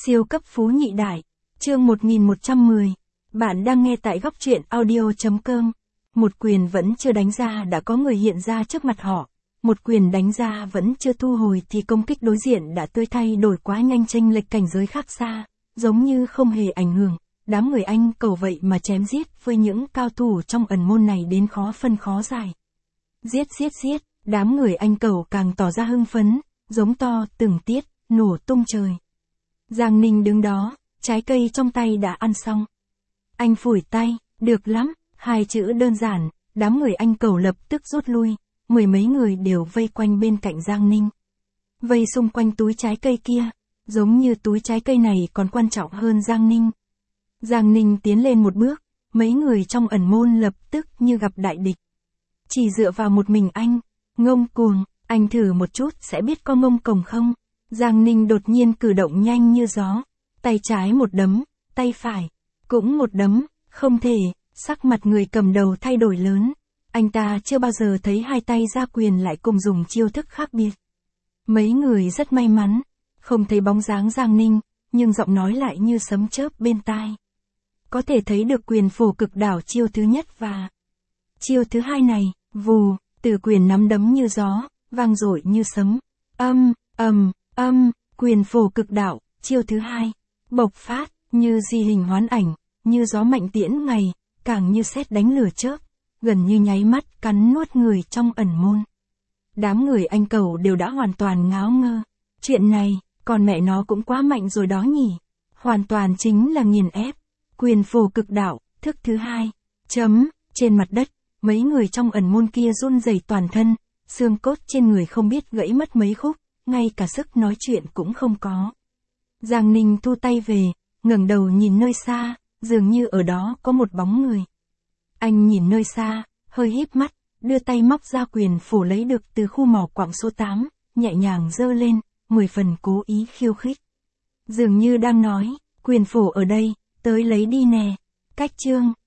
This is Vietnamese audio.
Siêu cấp phú nhị đại. Chương 1110. Bạn đang nghe tại góc truyện audio.com. Một quyền vẫn chưa đánh ra đã có người hiện ra trước mặt họ. Một quyền đánh ra vẫn chưa thu hồi thì công kích đối diện đã tươi thay đổi quá nhanh, chênh lệch cảnh giới khác xa, giống như không hề ảnh hưởng. Đám người Anh cầu vậy mà chém giết với những cao thủ trong ẩn môn này đến khó phân khó giải. Giết, đám người Anh cầu càng tỏ ra hưng phấn, giống to từng tiết, nổ tung trời. Giang Ninh đứng đó, trái cây trong tay đã ăn xong. Anh phủi tay, được lắm, hai chữ đơn giản, đám người Anh cầu lập tức rút lui, mười mấy người đều vây quanh bên cạnh Giang Ninh. Vây xung quanh túi trái cây kia, giống như túi trái cây này còn quan trọng hơn Giang Ninh. Giang Ninh tiến lên một bước, mấy người trong ẩn môn lập tức như gặp đại địch. Chỉ dựa vào một mình anh, ngông cuồng, anh thử một chút sẽ biết có ngông cuồng không? Giang Ninh đột nhiên cử động nhanh như gió, tay trái một đấm, tay phải cũng một đấm, không thể, sắc mặt người cầm đầu thay đổi lớn. Anh ta chưa bao giờ thấy hai tay ra quyền lại cùng dùng chiêu thức khác biệt. Mấy người rất may mắn, không thấy bóng dáng Giang Ninh, nhưng giọng nói lại như sấm chớp bên tai. Có thể thấy được quyền phổ cực đảo chiêu thứ nhất và chiêu thứ hai này, vù, từ quyền nắm đấm như gió, vang dội như sấm. Quyền phổ cực đạo, chiêu thứ hai, bộc phát, như di hình hoán ảnh, như gió mạnh tiễn ngày, càng như sét đánh lửa chớp, gần như nháy mắt cắn nuốt người trong ẩn môn. Đám người Anh cầu đều đã hoàn toàn ngáo ngơ. Chuyện này, còn mẹ nó cũng quá mạnh rồi đó nhỉ. Hoàn toàn chính là nghiền ép. Quyền phổ cực đạo, thức thứ hai. Trên mặt đất, mấy người trong ẩn môn kia run rẩy toàn thân, xương cốt trên người không biết gãy mất mấy khúc, ngay cả sức nói chuyện cũng không có. Giang Ninh thu tay về, ngẩng đầu nhìn nơi xa, dường như ở đó có một bóng người. Anh nhìn nơi xa, hơi híp mắt, đưa tay móc ra quyền phổ lấy được từ khu mỏ quặng số 8, nhẹ nhàng giơ lên, 10 phần cố ý khiêu khích. Dường như đang nói, quyền phổ ở đây, tới lấy đi nè. Cách chương